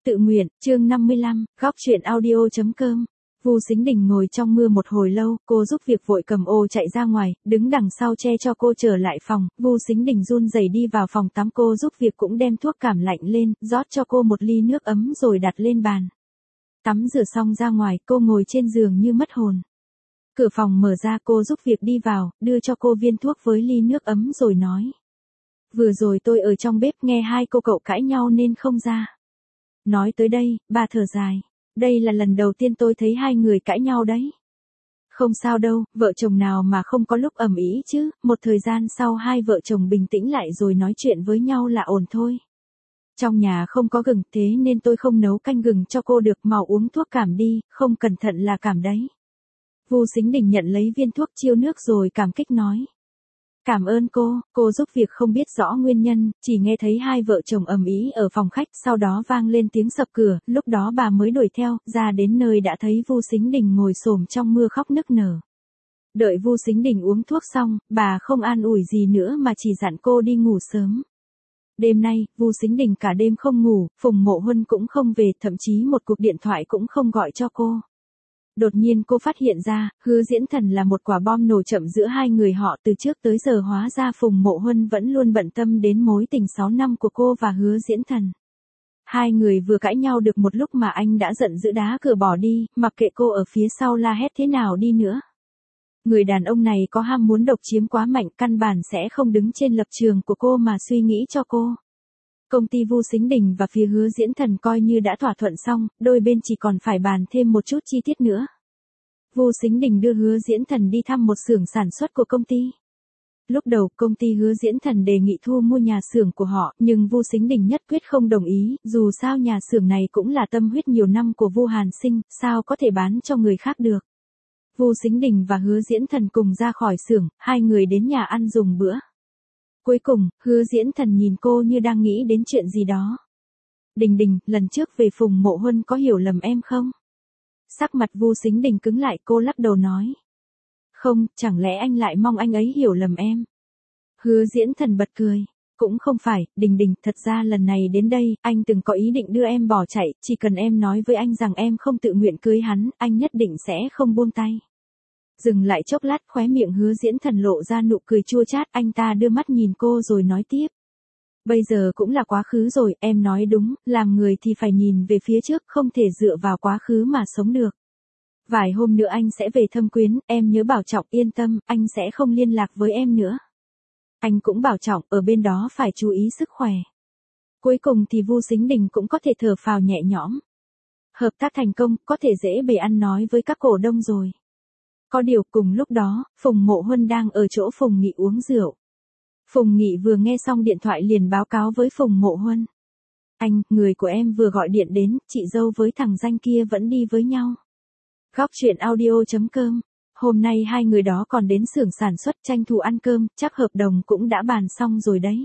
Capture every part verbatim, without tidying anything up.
Tự nguyện, chương năm mươi lăm, góc truyện audio chấm com. Vu Sính Đình ngồi trong mưa một hồi lâu, cô giúp việc vội cầm ô chạy ra ngoài, đứng đằng sau che cho cô trở lại phòng. Vu Sính Đình run rẩy đi vào phòng tắm, cô giúp việc cũng đem thuốc cảm lạnh lên, rót cho cô một ly nước ấm rồi đặt lên bàn. Tắm rửa xong ra ngoài, cô ngồi trên giường như mất hồn. Cửa phòng mở ra, cô giúp việc đi vào, đưa cho cô viên thuốc với ly nước ấm rồi nói. Vừa rồi tôi ở trong bếp nghe hai cô cậu cãi nhau nên không ra. Nói tới đây, bà thở dài. Đây là lần đầu tiên tôi thấy hai người cãi nhau đấy. Không sao đâu, vợ chồng nào mà không có lúc ầm ĩ chứ, một thời gian sau hai vợ chồng bình tĩnh lại rồi nói chuyện với nhau là ổn thôi. Trong nhà không có gừng thế nên tôi không nấu canh gừng cho cô được, mau uống thuốc cảm đi, không cẩn thận là cảm đấy. Vu Sính Đình nhận lấy viên thuốc chiêu nước rồi cảm kích nói. Cảm ơn cô, cô giúp việc không biết rõ nguyên nhân, chỉ nghe thấy hai vợ chồng ầm ĩ ở phòng khách, sau đó vang lên tiếng sập cửa, lúc đó bà mới đuổi theo, ra đến nơi đã thấy Vu Sính Đình ngồi xổm trong mưa khóc nức nở. Đợi Vu Sính Đình uống thuốc xong, bà không an ủi gì nữa mà chỉ dặn cô đi ngủ sớm. Đêm nay, Vu Sính Đình cả đêm không ngủ, Phùng Mộ Huân cũng không về, thậm chí một cuộc điện thoại cũng không gọi cho cô. Đột nhiên cô phát hiện ra, Hứa Diễn Thần là một quả bom nổ chậm giữa hai người họ từ trước tới giờ, hóa ra Phùng Mộ Huân vẫn luôn bận tâm đến mối tình sáu năm của cô và Hứa Diễn Thần. Hai người vừa cãi nhau được một lúc mà anh đã giận dữ đá cửa bỏ đi, mặc kệ cô ở phía sau la hét thế nào đi nữa. Người đàn ông này có ham muốn độc chiếm quá mạnh, căn bản sẽ không đứng trên lập trường của cô mà suy nghĩ cho cô. Công ty Vu Sính Đình và phía Hứa Diễn Thần coi như đã thỏa thuận xong, đôi bên chỉ còn phải bàn thêm một chút chi tiết nữa. Vu Sính Đình đưa Hứa Diễn Thần đi thăm một xưởng sản xuất của công ty. Lúc đầu, công ty Hứa Diễn Thần đề nghị thu mua nhà xưởng của họ, nhưng Vu Sính Đình nhất quyết không đồng ý, dù sao nhà xưởng này cũng là tâm huyết nhiều năm của Vu Hàn Sinh, sao có thể bán cho người khác được. Vu Sính Đình và Hứa Diễn Thần cùng ra khỏi xưởng, hai người đến nhà ăn dùng bữa. Cuối cùng, Hứa Diễn Thần nhìn cô như đang nghĩ đến chuyện gì đó. Đình Đình, lần trước về Phùng Mộ Huân có hiểu lầm em không? Sắc mặt Vu Sính Đình cứng lại, cô lắc đầu nói. Không, chẳng lẽ anh lại mong anh ấy hiểu lầm em? Hứa Diễn Thần bật cười. Cũng không phải, Đình Đình, thật ra lần này đến đây, anh từng có ý định đưa em bỏ chạy, chỉ cần em nói với anh rằng em không tự nguyện cưới hắn, anh nhất định sẽ không buông tay. Dừng lại chốc lát, khóe miệng Hứa Diễn Thần lộ ra nụ cười chua chát, anh ta đưa mắt nhìn cô rồi nói tiếp. Bây giờ cũng là quá khứ rồi, em nói đúng, làm người thì phải nhìn về phía trước, không thể dựa vào quá khứ mà sống được. Vài hôm nữa anh sẽ về thăm Quyến, em nhớ bảo trọng, yên tâm, anh sẽ không liên lạc với em nữa. Anh cũng bảo trọng, ở bên đó phải chú ý sức khỏe. Cuối cùng thì Vu Sính Đình cũng có thể thở phào nhẹ nhõm. Hợp tác thành công, có thể dễ bề ăn nói với các cổ đông rồi. Có điều, cùng lúc đó, Phùng Mộ Huân đang ở chỗ Phùng Nghị uống rượu. Phùng Nghị vừa nghe xong điện thoại liền báo cáo với Phùng Mộ Huân. Anh, người của em vừa gọi điện đến, chị dâu với thằng danh kia vẫn đi với nhau. Góc truyện audio chấm com. Hôm nay hai người đó còn đến xưởng sản xuất tranh thủ ăn cơm, chắc hợp đồng cũng đã bàn xong rồi đấy.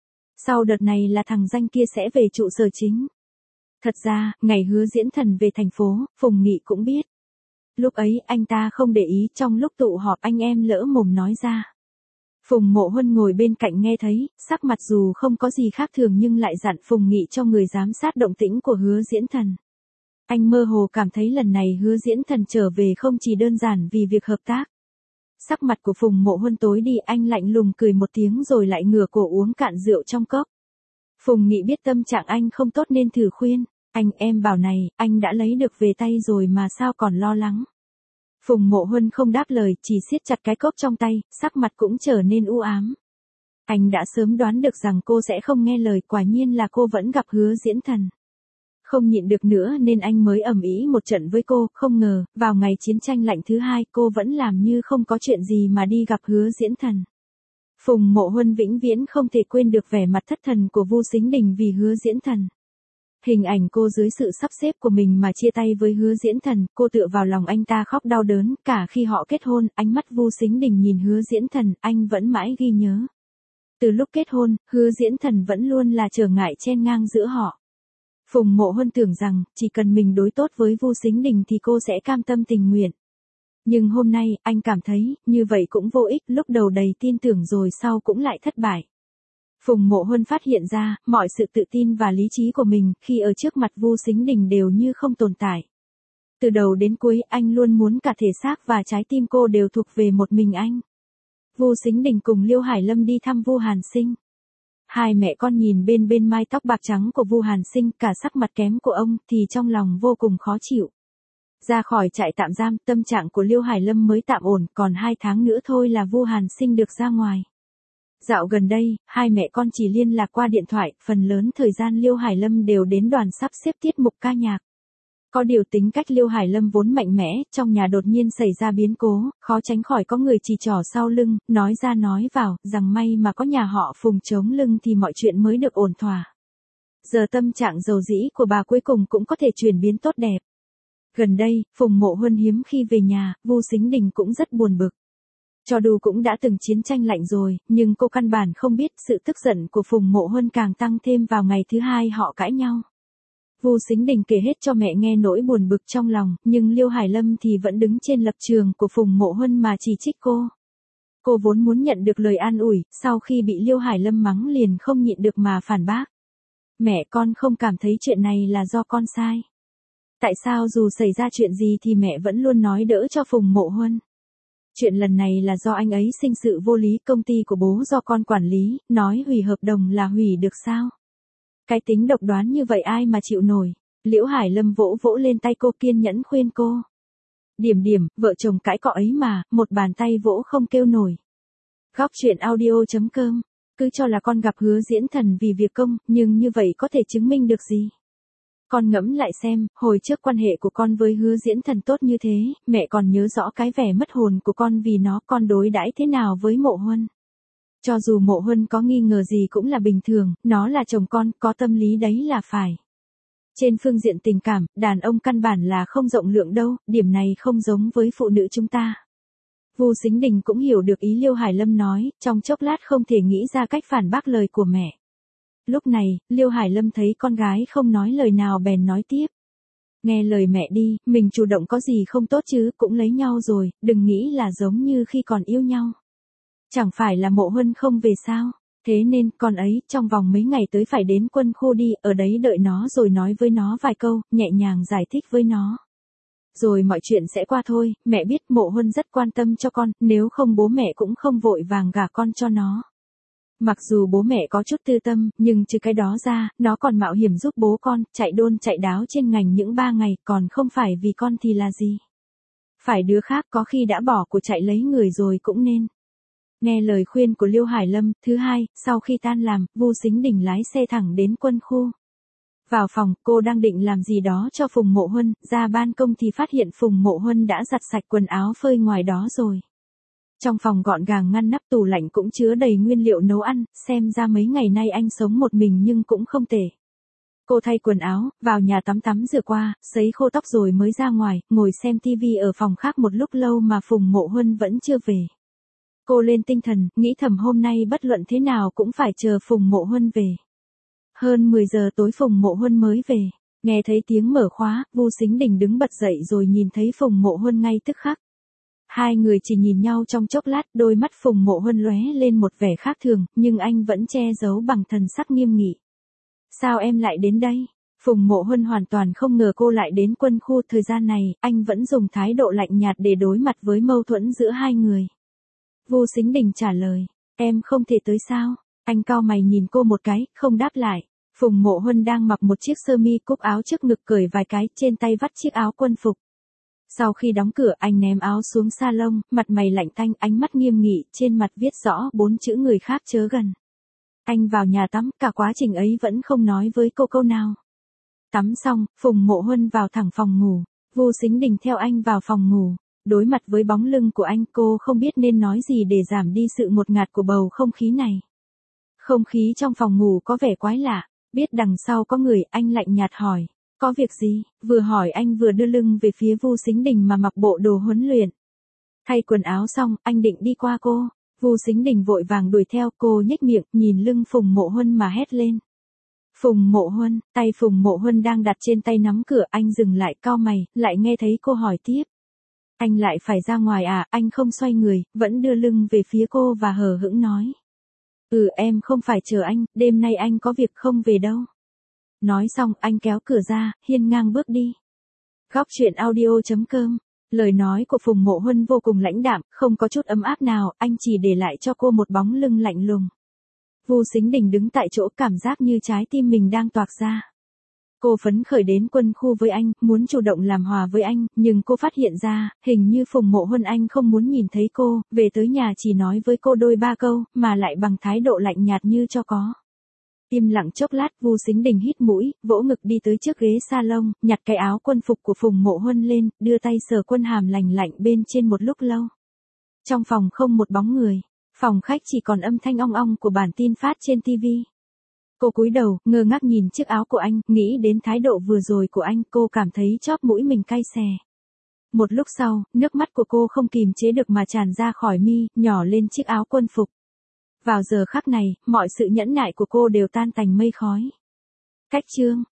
Sau đợt này là thằng danh kia sẽ về trụ sở chính. Thật ra, ngày Hứa Diễn Thần về thành phố, Phùng Nghị cũng biết. Lúc ấy anh ta không để ý, trong lúc tụ họp anh em lỡ mồm nói ra. Phùng Mộ Huân ngồi bên cạnh nghe thấy, sắc mặt dù không có gì khác thường nhưng lại dặn Phùng Nghị cho người giám sát động tĩnh của Hứa Diễn Thần. Anh mơ hồ cảm thấy lần này Hứa Diễn Thần trở về không chỉ đơn giản vì việc hợp tác. Sắc mặt của Phùng Mộ Huân tối đi, anh lạnh lùng cười một tiếng rồi lại ngửa cổ uống cạn rượu trong cốc. Phùng Nghị biết tâm trạng anh không tốt nên thử khuyên, anh em bảo này, anh đã lấy được về tay rồi mà sao còn lo lắng. Phùng Mộ Huân không đáp lời, chỉ siết chặt cái cốc trong tay, sắc mặt cũng trở nên u ám. Anh đã sớm đoán được rằng cô sẽ không nghe lời, quả nhiên là cô vẫn gặp Hứa Diễn Thần. Không nhịn được nữa nên anh mới ầm ĩ một trận với cô, không ngờ, vào ngày chiến tranh lạnh thứ hai cô vẫn làm như không có chuyện gì mà đi gặp Hứa Diễn Thần. Phùng Mộ Huân vĩnh viễn không thể quên được vẻ mặt thất thần của Vu Sính Đình vì Hứa Diễn Thần. Hình ảnh cô dưới sự sắp xếp của mình mà chia tay với Hứa Diễn Thần, cô tựa vào lòng anh ta khóc đau đớn, cả khi họ kết hôn, ánh mắt Vu Sính Đình nhìn Hứa Diễn Thần, anh vẫn mãi ghi nhớ. Từ lúc kết hôn, Hứa Diễn Thần vẫn luôn là trở ngại chen ngang giữa họ. Phùng Mộ Huân tưởng rằng, chỉ cần mình đối tốt với Vu Sính Đình thì cô sẽ cam tâm tình nguyện. Nhưng hôm nay, anh cảm thấy, như vậy cũng vô ích, lúc đầu đầy tin tưởng rồi sau cũng lại thất bại. Phùng Mộ Huân phát hiện ra, mọi sự tự tin và lý trí của mình khi ở trước mặt Vu Sính Đình đều như không tồn tại. Từ đầu đến cuối anh luôn muốn cả thể xác và trái tim cô đều thuộc về một mình anh. Vu Sính Đình cùng Liêu Hải Lâm đi thăm Vu Hàn Sinh. Hai mẹ con nhìn bên bên mái tóc bạc trắng của Vu Hàn Sinh, cả sắc mặt kém của ông thì trong lòng vô cùng khó chịu. Ra khỏi trại tạm giam, tâm trạng của Liêu Hải Lâm mới tạm ổn, còn hai tháng nữa thôi là Vu Hàn Sinh được ra ngoài. Dạo gần đây, hai mẹ con chỉ liên lạc qua điện thoại, phần lớn thời gian Liêu Hải Lâm đều đến đoàn sắp xếp tiết mục ca nhạc. Có điều tính cách Liêu Hải Lâm vốn mạnh mẽ, trong nhà đột nhiên xảy ra biến cố, khó tránh khỏi có người chỉ trỏ sau lưng, nói ra nói vào, rằng may mà có nhà họ Phùng chống lưng thì mọi chuyện mới được ổn thỏa. Giờ tâm trạng dầu dĩ của bà cuối cùng cũng có thể chuyển biến tốt đẹp. Gần đây, Phùng Mộ Huân hiếm khi về nhà, Vu Sính Đình cũng rất buồn bực. Cho dù cũng đã từng chiến tranh lạnh rồi, nhưng cô căn bản không biết sự tức giận của Phùng Mộ Huân càng tăng thêm vào ngày thứ hai họ cãi nhau. Vu Sính Đình kể hết cho mẹ nghe nỗi buồn bực trong lòng, nhưng Liêu Hải Lâm thì vẫn đứng trên lập trường của Phùng Mộ Huân mà chỉ trích cô. Cô vốn muốn nhận được lời an ủi, sau khi bị Liêu Hải Lâm mắng liền không nhịn được mà phản bác. Mẹ con không cảm thấy chuyện này là do con sai. Tại sao dù xảy ra chuyện gì thì mẹ vẫn luôn nói đỡ cho Phùng Mộ Huân. Chuyện lần này là do anh ấy sinh sự vô lý, công ty của bố do con quản lý, nói hủy hợp đồng là hủy được sao? Cái tính độc đoán như vậy ai mà chịu nổi. Liễu Hải Lâm vỗ vỗ lên tay cô kiên nhẫn khuyên cô. Điểm điểm, vợ chồng cãi cọ ấy mà, một bàn tay vỗ không kêu nổi. Góc truyện audio chấm com, cứ cho là con gặp Hứa Diễn Thần vì việc công, nhưng như vậy có thể chứng minh được gì? Con ngẫm lại xem, hồi trước quan hệ của con với Hứa Diễn Thần tốt như thế, mẹ còn nhớ rõ cái vẻ mất hồn của con vì nó, con đối đãi thế nào với Mộ Huân. Cho dù Mộ Huân có nghi ngờ gì cũng là bình thường, nó là chồng con, có tâm lý đấy là phải. Trên phương diện tình cảm, đàn ông căn bản là không rộng lượng đâu, điểm này không giống với phụ nữ chúng ta. Vu Sính Đình cũng hiểu được ý Liêu Hải Lâm nói, trong chốc lát không thể nghĩ ra cách phản bác lời của mẹ. Lúc này, Liêu Hải Lâm thấy con gái không nói lời nào bèn nói tiếp. Nghe lời mẹ đi, mình chủ động có gì không tốt chứ, cũng lấy nhau rồi, đừng nghĩ là giống như khi còn yêu nhau. Chẳng phải là Mộ Huân không về sao, thế nên con ấy trong vòng mấy ngày tới phải đến quân khu đi, ở đấy đợi nó rồi nói với nó vài câu, nhẹ nhàng giải thích với nó. Rồi mọi chuyện sẽ qua thôi, mẹ biết Mộ Huân rất quan tâm cho con, nếu không bố mẹ cũng không vội vàng gả con cho nó. Mặc dù bố mẹ có chút tư tâm, nhưng trừ cái đó ra, nó còn mạo hiểm giúp bố con, chạy đôn chạy đáo trên ngành những ba ngày, còn không phải vì con thì là gì. Phải đứa khác có khi đã bỏ của chạy lấy người rồi cũng nên. Nghe lời khuyên của Liêu Hải Lâm, thứ hai, sau khi tan làm, Vu Sính Đình lái xe thẳng đến quân khu. Vào phòng, cô đang định làm gì đó cho Phùng Mộ Huân, ra ban công thì phát hiện Phùng Mộ Huân đã giặt sạch quần áo phơi ngoài đó rồi. Trong phòng gọn gàng ngăn nắp, tủ lạnh cũng chứa đầy nguyên liệu nấu ăn, xem ra mấy ngày nay anh sống một mình nhưng cũng không tệ. Cô thay quần áo, vào nhà tắm tắm rửa qua, sấy khô tóc rồi mới ra ngoài, ngồi xem tivi ở phòng khác một lúc lâu mà Phùng Mộ Huân vẫn chưa về. Cô lên tinh thần, nghĩ thầm hôm nay bất luận thế nào cũng phải chờ Phùng Mộ Huân về. Hơn mười giờ tối Phùng Mộ Huân mới về, nghe thấy tiếng mở khóa, Vu Sính Đình đứng bật dậy rồi nhìn thấy Phùng Mộ Huân ngay tức khắc. Hai người chỉ nhìn nhau trong chốc lát, đôi mắt Phùng Mộ Huân lóe lên một vẻ khác thường, nhưng anh vẫn che giấu bằng thần sắc nghiêm nghị. Sao em lại đến đây? Phùng Mộ Huân hoàn toàn không ngờ cô lại đến quân khu, thời gian này, anh vẫn dùng thái độ lạnh nhạt để đối mặt với mâu thuẫn giữa hai người. Vu Sính Đình trả lời, em không thể tới sao? Anh cau mày nhìn cô một cái, không đáp lại. Phùng Mộ Huân đang mặc một chiếc sơ mi cúc áo trước ngực cởi vài cái, trên tay vắt chiếc áo quân phục. Sau khi đóng cửa anh ném áo xuống salon, mặt mày lạnh tanh, ánh mắt nghiêm nghị, trên mặt viết rõ bốn chữ người khác chớ gần. Anh vào nhà tắm, cả quá trình ấy vẫn không nói với cô câu nào. Tắm xong, Phùng Mộ Huân vào thẳng phòng ngủ, Vu Sính Đình theo anh vào phòng ngủ. Đối mặt với bóng lưng của anh, cô không biết nên nói gì để giảm đi sự ngột ngạt của bầu không khí này. Không khí trong phòng ngủ có vẻ quái lạ, biết đằng sau có người, anh lạnh nhạt hỏi, có việc gì? Vừa hỏi anh vừa đưa lưng về phía Vu Sính Đình mà mặc bộ đồ huấn luyện. Thay quần áo xong, anh định đi qua cô, Vu Sính Đình vội vàng đuổi theo, cô nhếch miệng, nhìn lưng Phùng Mộ Huân mà hét lên. Phùng Mộ Huân, tay Phùng Mộ Huân đang đặt trên tay nắm cửa, anh dừng lại, cau mày, lại nghe thấy cô hỏi tiếp. Anh lại phải ra ngoài à? Anh không xoay người, vẫn đưa lưng về phía cô và hờ hững nói. Ừ em không phải chờ anh, đêm nay anh có việc không về đâu. Nói xong anh kéo cửa ra, hiên ngang bước đi. Góc truyện audio chấm com. Lời nói của Phùng Mộ Huân vô cùng lãnh đạm, không có chút ấm áp nào, anh chỉ để lại cho cô một bóng lưng lạnh lùng. Vu Sính Đình đứng tại chỗ cảm giác như trái tim mình đang toạc ra. Cô phấn khởi đến quân khu với anh, muốn chủ động làm hòa với anh, nhưng cô phát hiện ra, hình như Phùng Mộ Huân anh không muốn nhìn thấy cô, về tới nhà chỉ nói với cô đôi ba câu, mà lại bằng thái độ lạnh nhạt như cho có. Im lặng chốc lát, Vu Sính Đình hít mũi, vỗ ngực đi tới trước ghế salon, nhặt cái áo quân phục của Phùng Mộ Huân lên, đưa tay sờ quân hàm lành lạnh bên trên một lúc lâu. Trong phòng không một bóng người, phòng khách chỉ còn âm thanh ong ong của bản tin phát trên ti vi. Cô cúi đầu, ngơ ngác nhìn chiếc áo của anh, nghĩ đến thái độ vừa rồi của anh, cô cảm thấy chóp mũi mình cay xè. Một lúc sau, nước mắt của cô không kìm chế được mà tràn ra khỏi mi, nhỏ lên chiếc áo quân phục. Vào giờ khắc này, mọi sự nhẫn nại của cô đều tan tành mây khói. Cách chương